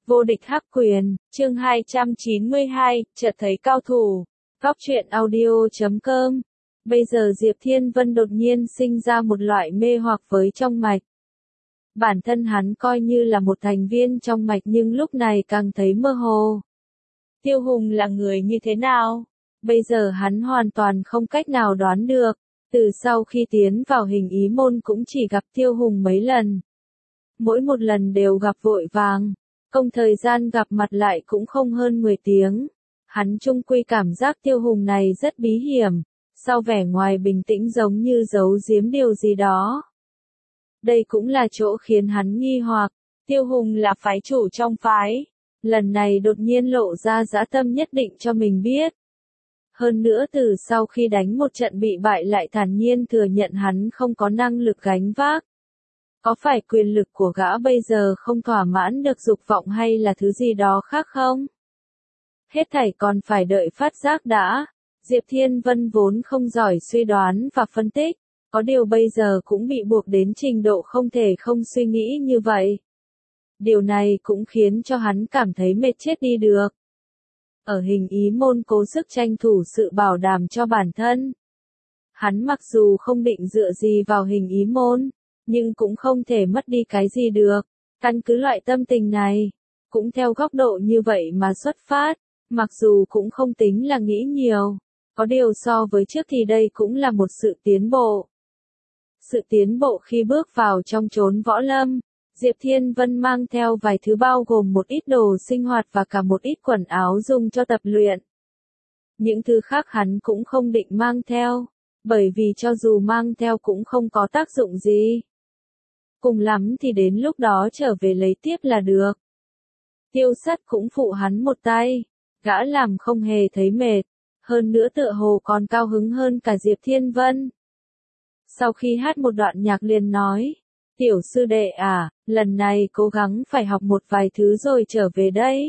Vô địch hắc quyền, chương 292, chợt thấy cao thủ. Góc truyện audio.com. Bây giờ Diệp Thiên Vân đột nhiên sinh ra một loại mê hoặc với trong mạch. Bản thân hắn coi như là một thành viên trong mạch nhưng lúc này càng thấy mơ hồ. Tiêu Hùng là người như thế nào? Bây giờ hắn hoàn toàn không cách nào đoán được. Từ sau khi tiến vào hình ý môn cũng chỉ gặp Tiêu Hùng mấy lần. Mỗi một lần đều gặp vội vàng. Công thời gian gặp mặt lại cũng không hơn 10 tiếng. Hắn chung quy cảm giác Tiêu Hùng này rất bí hiểm, sau vẻ ngoài bình tĩnh giống như giấu giếm điều gì đó. Đây cũng là chỗ khiến hắn nghi hoặc, Tiêu Hùng là phái chủ trong phái, lần này đột nhiên lộ ra dã tâm nhất định cho mình biết. Hơn nữa từ sau khi đánh một trận bị bại lại thản nhiên thừa nhận hắn không có năng lực gánh vác. Có phải quyền lực của gã bây giờ không thỏa mãn được dục vọng hay là thứ gì đó khác không? Hết thảy còn phải đợi phát giác đã. Diệp Thiên Vân vốn không giỏi suy đoán và phân tích, có điều bây giờ cũng bị buộc đến trình độ không thể không suy nghĩ như vậy. Điều này cũng khiến cho hắn cảm thấy mệt chết đi được. Ở hình ý môn cố sức tranh thủ sự bảo đảm cho bản thân. Hắn mặc dù không định dựa gì vào hình ý môn, nhưng cũng không thể mất đi cái gì được. Căn cứ loại tâm tình này, cũng theo góc độ như vậy mà xuất phát, mặc dù cũng không tính là nghĩ nhiều. Có điều so với trước thì đây cũng là một sự tiến bộ. Sự tiến bộ khi bước vào trong chốn võ lâm, Diệp Thiên Vân mang theo vài thứ bao gồm một ít đồ sinh hoạt và cả một ít quần áo dùng cho tập luyện. Những thứ khác hắn cũng không định mang theo, bởi vì cho dù mang theo cũng không có tác dụng gì. Cùng lắm thì đến lúc đó trở về lấy tiếp là được. Tiêu Sắt cũng phụ hắn một tay, gã làm không hề thấy mệt, hơn nữa tựa hồ còn cao hứng hơn cả Diệp Thiên Vân. Sau khi hát một đoạn nhạc liền nói, tiểu sư đệ à, lần này cố gắng phải học một vài thứ rồi trở về đấy.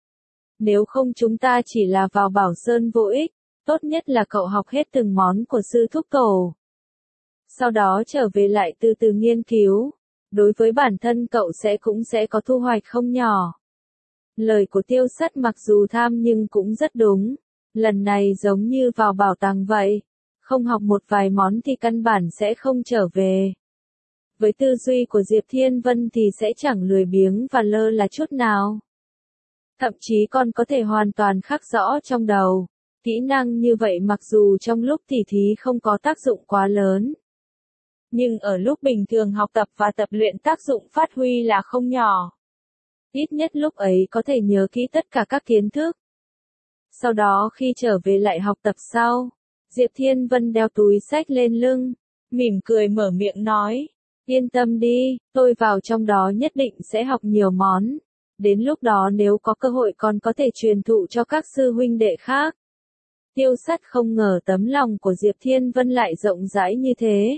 Nếu không chúng ta chỉ là vào Bảo Sơn vô ích, tốt nhất là cậu học hết từng món của sư thúc tổ. Sau đó trở về lại từ từ nghiên cứu, đối với bản thân cậu cũng sẽ có thu hoạch không nhỏ. Lời của Tiêu Sắt mặc dù tham nhưng cũng rất đúng, lần này giống như vào bảo tàng vậy, không học một vài món thì căn bản sẽ không trở về. Với tư duy của Diệp Thiên Vân thì sẽ chẳng lười biếng và lơ là chút nào. Thậm chí còn có thể hoàn toàn khắc rõ trong đầu. Kỹ năng như vậy mặc dù trong lúc tỉ thí không có tác dụng quá lớn, nhưng ở lúc bình thường học tập và tập luyện tác dụng phát huy là không nhỏ. Ít nhất lúc ấy có thể nhớ kỹ tất cả các kiến thức. Sau đó khi trở về lại học tập sau, Diệp Thiên Vân đeo túi xách lên lưng, mỉm cười mở miệng nói, yên tâm đi, tôi vào trong đó nhất định sẽ học nhiều món. Đến lúc đó nếu có cơ hội còn có thể truyền thụ cho các sư huynh đệ khác. Tiêu Sắt không ngờ tấm lòng của Diệp Thiên Vân lại rộng rãi như thế.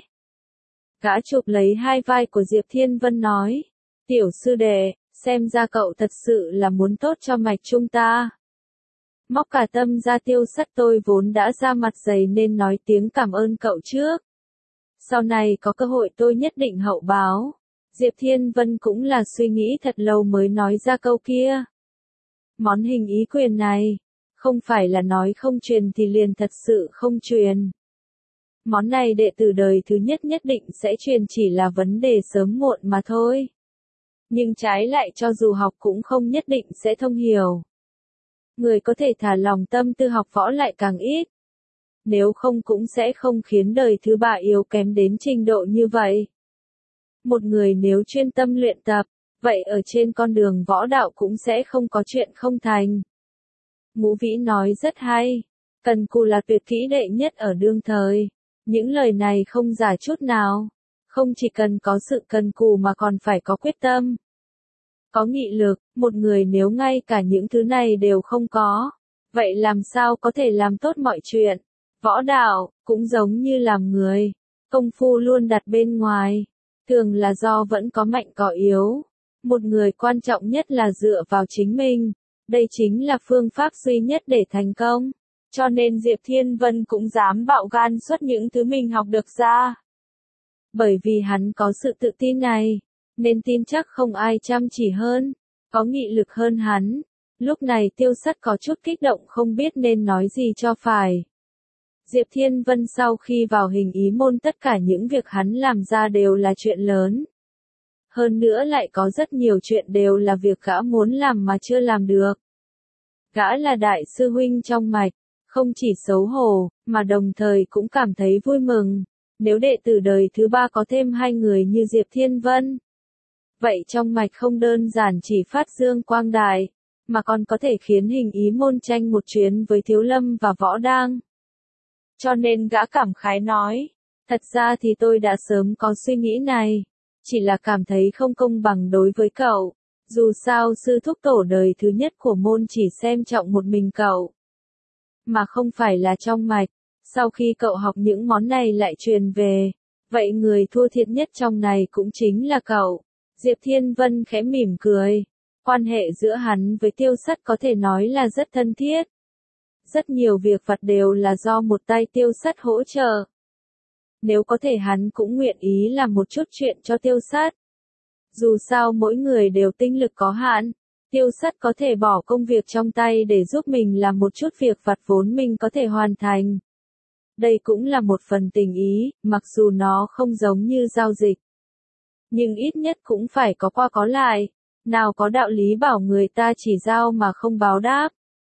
Gã chụp lấy hai vai của Diệp Thiên Vân nói, tiểu sư đệ, xem ra cậu thật sự là muốn tốt cho mạch chúng ta. Móc cả tâm ra. Tiêu Sắt tôi vốn đã ra mặt dày nên nói tiếng cảm ơn cậu trước. Sau này có cơ hội tôi nhất định hậu báo. Diệp Thiên Vân cũng là suy nghĩ thật lâu mới nói ra câu kia. Món hình ý quyền này, không phải là nói không truyền thì liền thật sự không truyền. Món này đệ tử đời thứ nhất nhất định sẽ truyền, chỉ là vấn đề sớm muộn mà thôi. Nhưng trái lại cho dù học cũng không nhất định sẽ thông hiểu. Người có thể thả lòng tâm tư học võ lại càng ít. Nếu không cũng sẽ không khiến đời thứ ba yếu kém đến trình độ như vậy. Một người nếu chuyên tâm luyện tập, vậy ở trên con đường võ đạo cũng sẽ không có chuyện không thành. Ngũ Vĩ nói rất hay, cần cù là tuyệt kỹ đệ nhất ở đương thời. Những lời này không giả chút nào. Không chỉ cần có sự cần cù mà còn phải có quyết tâm. Có nghị lực, một người nếu ngay cả những thứ này đều không có, vậy làm sao có thể làm tốt mọi chuyện. Võ đạo, cũng giống như làm người, công phu luôn đặt bên ngoài, thường là do vẫn có mạnh có yếu. Một người quan trọng nhất là dựa vào chính mình, đây chính là phương pháp duy nhất để thành công. Cho nên Diệp Thiên Vân cũng dám bạo gan xuất những thứ mình học được ra. Bởi vì hắn có sự tự tin này, nên tin chắc không ai chăm chỉ hơn. có nghị lực hơn hắn. Lúc này Tiêu Sắt có chút kích động không biết nên nói gì cho phải. Diệp Thiên Vân sau khi vào hình ý môn tất cả những việc hắn làm ra đều là chuyện lớn. Hơn nữa lại có rất nhiều chuyện đều là việc gã muốn làm mà chưa làm được. Gã là đại sư huynh trong mạch, không chỉ xấu hổ, mà đồng thời cũng cảm thấy vui mừng. Nếu đệ tử đời thứ ba có thêm hai người như Diệp Thiên Vân, vậy trong mạch không đơn giản chỉ phát dương quang đại, mà còn có thể khiến hình ý môn tranh một chuyến với Thiếu Lâm và Võ Đang. Cho nên gã cảm khái nói, thật ra thì tôi đã sớm có suy nghĩ này, chỉ là cảm thấy không công bằng đối với cậu. Dù sao sư thúc tổ đời thứ nhất của môn chỉ xem trọng một mình cậu, mà không phải là trong mạch. Sau khi cậu học những món này lại truyền về, vậy người thua thiệt nhất trong này cũng chính là cậu. Diệp Thiên Vân khẽ mỉm cười. Quan hệ giữa hắn với Tiêu Sắt có thể nói là rất thân thiết. Rất nhiều việc vặt đều là do một tay Tiêu Sắt hỗ trợ. Nếu có thể hắn cũng nguyện ý làm một chút chuyện cho Tiêu Sắt. Dù sao mỗi người đều tinh lực có hạn, Tiêu Sắt có thể bỏ công việc trong tay để giúp mình làm một chút việc vặt vốn mình có thể hoàn thành. Đây cũng là một phần tình ý, mặc dù nó không giống như giao dịch. Nhưng ít nhất cũng phải có qua có lại, nào có đạo lý bảo người ta chỉ giao mà không báo đáp.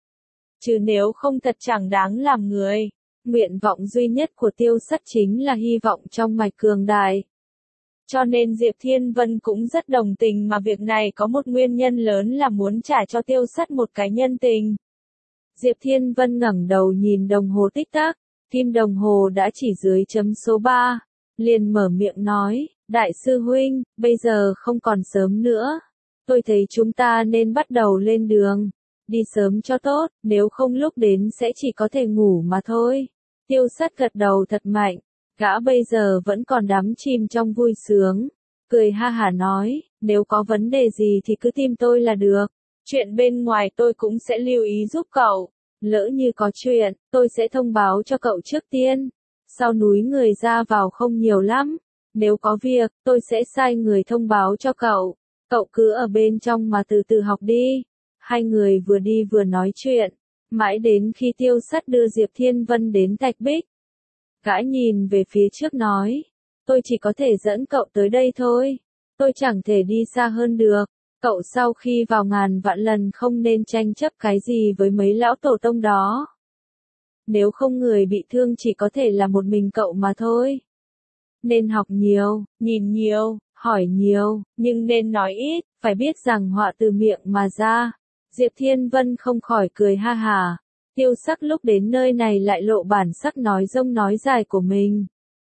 Chứ nếu không thật chẳng đáng làm người. Nguyện vọng duy nhất của Tiêu Sắt chính là hy vọng trong mạch cường đại. Cho nên Diệp Thiên Vân cũng rất đồng tình mà việc này có một nguyên nhân lớn là muốn trả cho Tiêu Sắt một cái nhân tình. Diệp Thiên Vân ngẩng đầu nhìn đồng hồ tích tắc, kim đồng hồ đã chỉ dưới chấm số 3, liền mở miệng nói, đại sư huynh, bây giờ không còn sớm nữa. Tôi thấy chúng ta nên bắt đầu lên đường. Đi sớm cho tốt, nếu không lúc đến sẽ chỉ có thể ngủ mà thôi. Tiêu Sắt gật đầu thật mạnh. Gã bây giờ vẫn còn đắm chìm trong vui sướng. Cười ha hả nói, nếu có vấn đề gì thì cứ tìm tôi là được. Chuyện bên ngoài tôi cũng sẽ lưu ý giúp cậu. Lỡ như có chuyện, tôi sẽ thông báo cho cậu trước tiên. Sau núi người ra vào không nhiều lắm. Nếu có việc, tôi sẽ sai người thông báo cho cậu. Cậu cứ ở bên trong mà từ từ học đi. Hai người vừa đi vừa nói chuyện. Mãi đến khi Tiêu Sắt đưa Diệp Thiên Vân đến Thạch Bích. Gã nhìn về phía trước nói, tôi chỉ có thể dẫn cậu tới đây thôi. Tôi chẳng thể đi xa hơn được. Cậu sau khi vào ngàn vạn lần không nên tranh chấp cái gì với mấy lão tổ tông đó. Nếu không người bị thương chỉ có thể là một mình cậu mà thôi. Nên học nhiều, nhìn nhiều, hỏi nhiều, nhưng nên nói ít, phải biết rằng họa từ miệng mà ra. Diệp Thiên Vân không khỏi cười ha hả. Tiêu Sắc lúc đến nơi này lại lộ bản sắc nói dông nói dài của mình.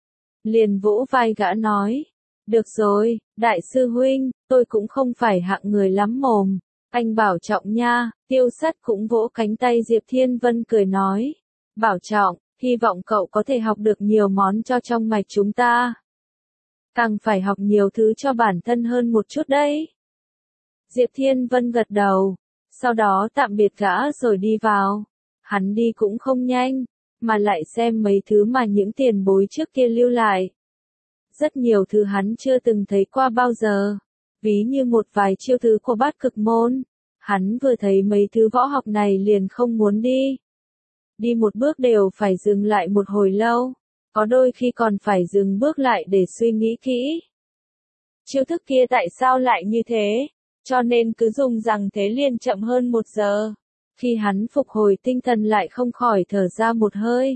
Liền vỗ vai gã nói. Được rồi, đại sư huynh, tôi cũng không phải hạng người lắm mồm. Anh bảo trọng nha. Tiêu Sắt cũng vỗ cánh tay Diệp Thiên Vân cười nói. Bảo trọng, hy vọng cậu có thể học được nhiều món cho trong mạch chúng ta. Càng phải học nhiều thứ cho bản thân hơn một chút đấy. Diệp Thiên Vân gật đầu. Sau đó tạm biệt gã rồi đi vào. Hắn đi cũng không nhanh, mà lại xem mấy thứ mà những tiền bối trước kia lưu lại. Rất nhiều thứ hắn chưa từng thấy qua bao giờ. Ví như một vài chiêu thứ của Bát Cực môn. Hắn vừa thấy mấy thứ võ học này liền không muốn đi. Đi một bước đều phải dừng lại một hồi lâu. Có đôi khi còn phải dừng bước lại để suy nghĩ kỹ. Chiêu thức kia tại sao lại như thế? Cho nên cứ dùng rằng thế liền chậm hơn 1 giờ. Khi hắn phục hồi tinh thần lại không khỏi thở ra một hơi.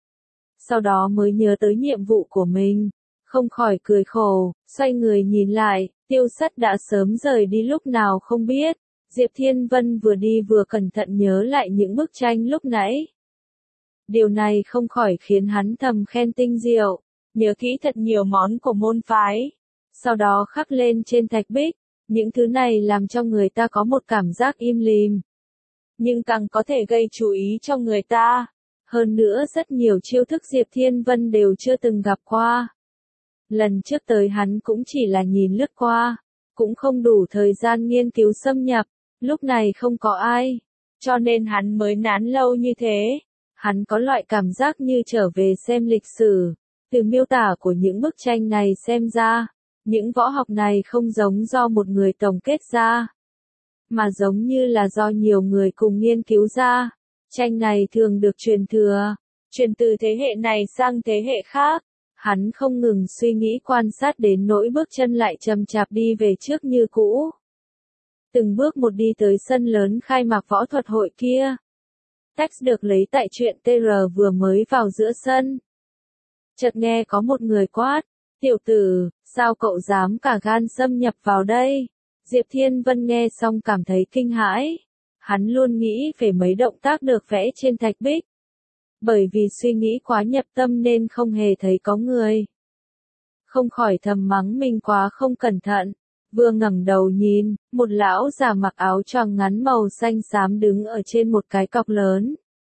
Sau đó mới nhớ tới nhiệm vụ của mình. Không khỏi cười khổ, xoay người nhìn lại, Tiêu Sắt đã sớm rời đi lúc nào không biết. Diệp Thiên Vân vừa đi vừa cẩn thận nhớ lại những bức tranh lúc nãy. Điều này không khỏi khiến hắn thầm khen tinh diệu, nhớ kỹ thật nhiều món của môn phái. Sau đó khắc lên trên thạch bích, những thứ này làm cho người ta có một cảm giác im lìm. Nhưng càng có thể gây chú ý cho người ta. Hơn nữa rất nhiều chiêu thức Diệp Thiên Vân đều chưa từng gặp qua. Lần trước tới hắn cũng chỉ là nhìn lướt qua, cũng không đủ thời gian nghiên cứu xâm nhập, lúc này không có ai, cho nên hắn mới nán lâu như thế. Hắn có loại cảm giác như trở về xem lịch sử, từ miêu tả của những bức tranh này xem ra, những võ học này không giống do một người tổng kết ra, mà giống như là do nhiều người cùng nghiên cứu ra. Tranh này thường được truyền thừa, truyền từ thế hệ này sang thế hệ khác. Hắn không ngừng suy nghĩ quan sát đến nỗi bước chân lại chậm chạp đi về trước như cũ. Từng bước một đi tới sân lớn khai mạc võ thuật hội kia. Text được lấy tại truyện TR vừa mới vào giữa sân. Chợt nghe có một người quát, tiểu tử, sao cậu dám cả gan xâm nhập vào đây? Diệp Thiên Vân nghe xong cảm thấy kinh hãi. Hắn luôn nghĩ về mấy động tác được vẽ trên thạch bích. Bởi vì suy nghĩ quá nhập tâm nên không hề thấy có người. Không khỏi thầm mắng mình quá không cẩn thận. Vừa ngẩng đầu nhìn, một lão già mặc áo choàng ngắn màu xanh xám đứng ở trên một cái cọc lớn.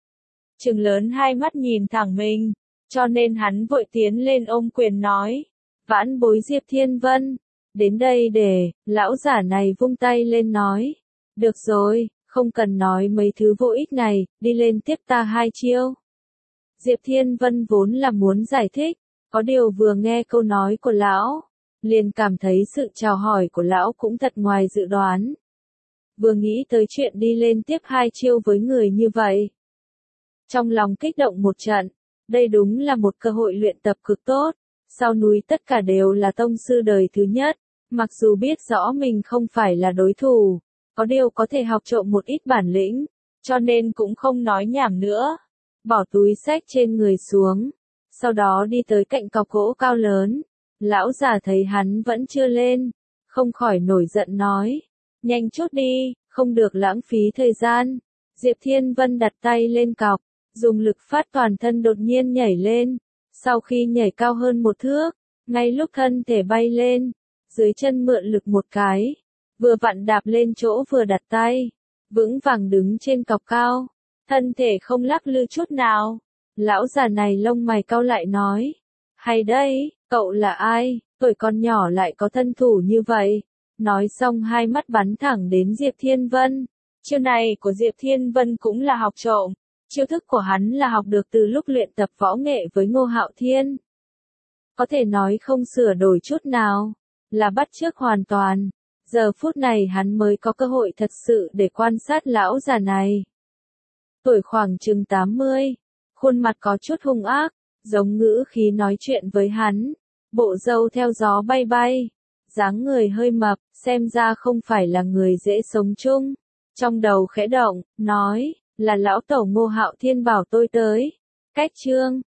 Trừng lớn hai mắt nhìn thẳng mình, cho nên hắn vội tiến lên ôm quyền nói. Vãn bối Diệp Thiên Vân, đến đây để, lão giả này vung tay lên nói. Được rồi, không cần nói mấy thứ vô ích này, đi lên tiếp ta 2 chiêu. Diệp Thiên Vân vốn là muốn giải thích, có điều vừa nghe câu nói của lão, liền cảm thấy sự chào hỏi của lão cũng thật ngoài dự đoán. Vừa nghĩ tới chuyện đi lên tiếp 2 chiêu với người như vậy. Trong lòng kích động một trận, đây đúng là một cơ hội luyện tập cực tốt, sau núi tất cả đều là tông sư đời thứ nhất, mặc dù biết rõ mình không phải là đối thủ, có điều có thể học trộm một ít bản lĩnh, cho nên cũng không nói nhảm nữa. Bỏ túi xách trên người xuống, sau đó đi tới cạnh cọc gỗ cao lớn. Lão già thấy hắn vẫn chưa lên, không khỏi nổi giận nói, nhanh chút đi, không được lãng phí thời gian. Diệp Thiên Vân đặt tay lên cọc, dùng lực phát toàn thân đột nhiên nhảy lên, sau khi nhảy cao hơn 1 thước, ngay lúc thân thể bay lên, dưới chân mượn lực một cái, vừa vặn đạp lên chỗ vừa đặt tay, vững vàng đứng trên cọc cao, thân thể không lắc lư chút nào. Lão già này lông mày cau lại nói, hay đấy, cậu là ai, tuổi còn nhỏ lại có thân thủ như vậy. Nói xong hai mắt bắn thẳng đến Diệp Thiên Vân. Chiêu này của Diệp Thiên Vân cũng là học trộm, chiêu thức của hắn là học được từ lúc luyện tập võ nghệ với Ngô Hạo Thiên. Có thể nói không sửa đổi chút nào, là bắt chước hoàn toàn. Giờ phút này hắn mới có cơ hội thật sự để quan sát lão già này. Tuổi khoảng chừng 80, khuôn mặt có chút hung ác, giống ngữ khí nói chuyện với hắn, bộ râu theo gió bay bay, dáng người hơi mập, xem ra không phải là người dễ sống chung. Trong đầu khẽ động, nói, là lão tẩu Ngô Hạo Thiên bảo tôi tới. Cách chương